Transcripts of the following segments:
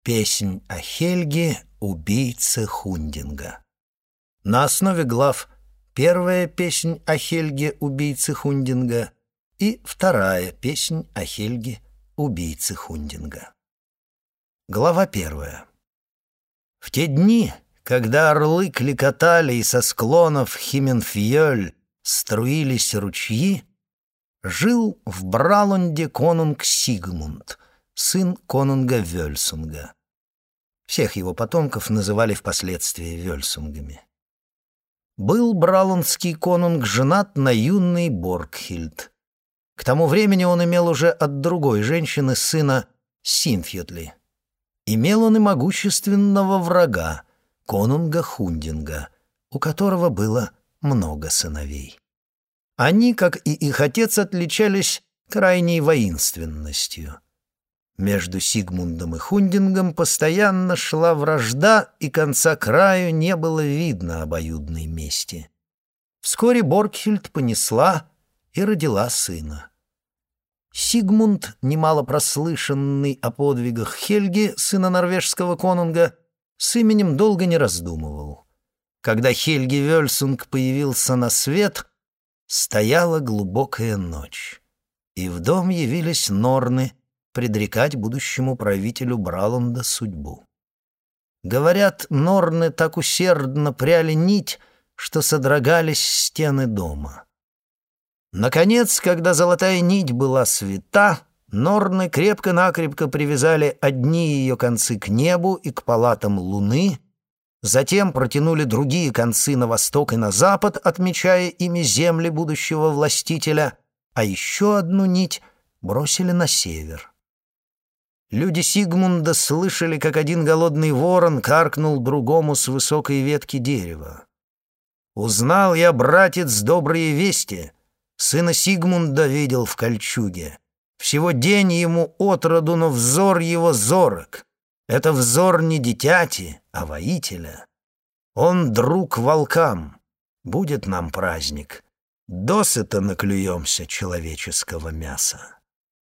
Песнь о Хельге, убийце Хундинга. На основе глав первая песнь о Хельге, убийце Хундинга, и вторая песнь о Хельге, убийце Хундинга. Глава первая. В те дни, когда орлы кликотали и со склонов Хименфьёль струились ручьи, жил в Бралунде конунг Сигмунд, сын конунга Вёльсунга. Всех его потомков называли впоследствии Вёльсунгами. Был бралундский конунг женат на юной Боргхильд. К тому времени он имел уже от другой женщины сына Синфьютли. Имел он и могущественного врага, конунга Хундинга, у которого было много сыновей. Они, как и их отец, отличались крайней воинственностью. Между Сигмундом и Хундингом постоянно шла вражда, и конца краю не было видно обоюдной мести. Вскоре Боргхильд понесла и родила сына. Сигмунд, немало прослышанный о подвигах Хельги, сына норвежского конунга, с именем долго не раздумывал. Когда Хельги Вёльсунг появился на свет, стояла глубокая ночь, и в дом явились норны предрекать будущему правителю Бралунда судьбу. Говорят, норны так усердно пряли нить, что содрогались стены дома. Наконец, когда золотая нить была свята, норны крепко-накрепко привязали одни ее концы к небу и к палатам луны, затем протянули другие концы на восток и на запад, отмечая ими земли будущего властителя, а еще одну нить бросили на север. Люди Сигмунда слышали, как один голодный ворон каркнул другому с высокой ветки дерева. «Узнал я, братец, добрые вести. Сына Сигмунда видел в кольчуге. Всего день ему от роду, но взор его зорок. Это взор не дитяти, а воителя. Он друг волкам. Будет нам праздник. Досыта наклюемся человеческого мяса».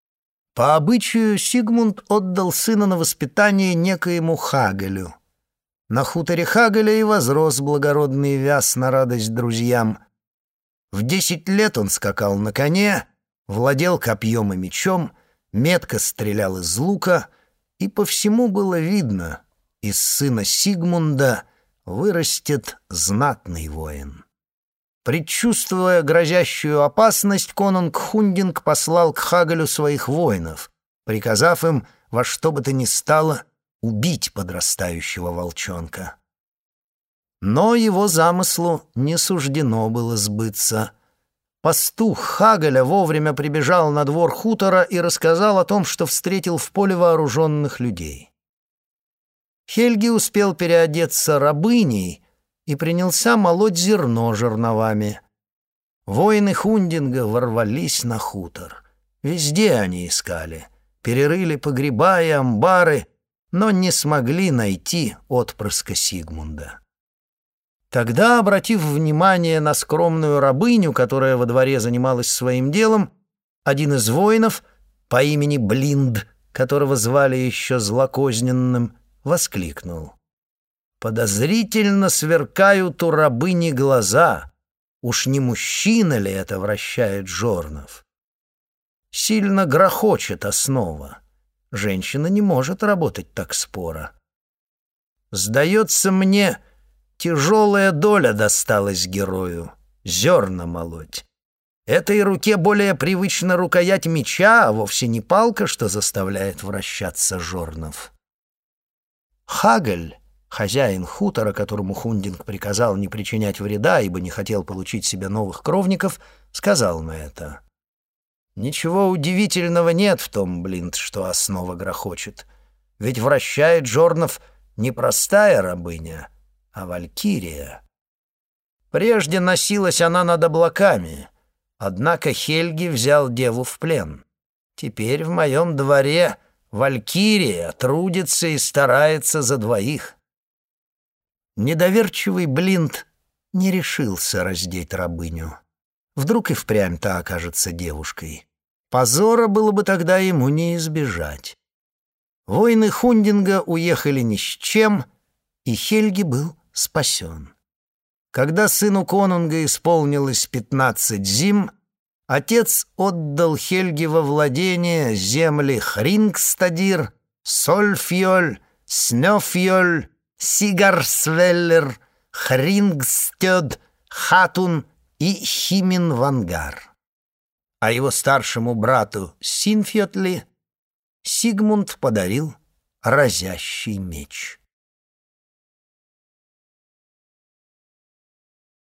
По обычаю Сигмунд отдал сына на воспитание некоему Хагелю. На хуторе Хагеля и возрос благородный Вяз на радость друзьям. В 10 лет он скакал на коне, владел копьем и мечом, метко стрелял из лука, и по всему было видно, из сына Сигмунда вырастет знатный воин. Предчувствуя грозящую опасность, конунг Хундинг послал к Хагелю своих воинов, приказав им во что бы то ни стало убить подрастающего волчонка. Но его замыслу не суждено было сбыться. Пастух Хагеля вовремя прибежал на двор хутора и рассказал о том, что встретил в поле вооруженных людей. Хельги успел переодеться рабыней и принялся молоть зерно жерновами. Воины Хундинга ворвались на хутор. Везде они искали, перерыли погреба и амбары, но не смогли найти отпрыска Сигмунда. Тогда, обратив внимание на скромную рабыню, которая во дворе занималась своим делом, один из воинов по имени Блинд, которого звали еще Злокозненным, воскликнул: «Подозрительно сверкают у рабыни глаза. Уж не мужчина ли это вращает жорнов? Сильно грохочет основа. Женщина не может работать так споро. Сдается мне, тяжелая доля досталась герою — зерна молоть. Этой руке более привычна рукоять меча, а вовсе не палка, что заставляет вращаться жорнов». Хагель, хозяин хутора, которому Хундинг приказал не причинять вреда, ибо не хотел получить себе новых кровников, сказал на это: «Ничего удивительного нет в том, Блинд, что основа грохочет. Ведь вращает жорнов не простая рабыня, а валькирия. Прежде носилась она над облаками, однако Хельги взял деву в плен. Теперь в моем дворе валькирия трудится и старается за двоих». Недоверчивый Блинд не решился раздеть рабыню. Вдруг и впрямь та окажется девушкой. Позора было бы тогда ему не избежать. Воины Хундинга уехали ни с чем, и Хельги был спасен. Когда сыну конунга исполнилось 15 зим, отец отдал Хельге во владение земли Хрингстадир, Сольфьёль, Снёфьёль, Сигарсвеллер, Хрингстёд, Хатун и Химинвангар. А его старшему брату Синфьотли Сигмунд подарил разящий меч.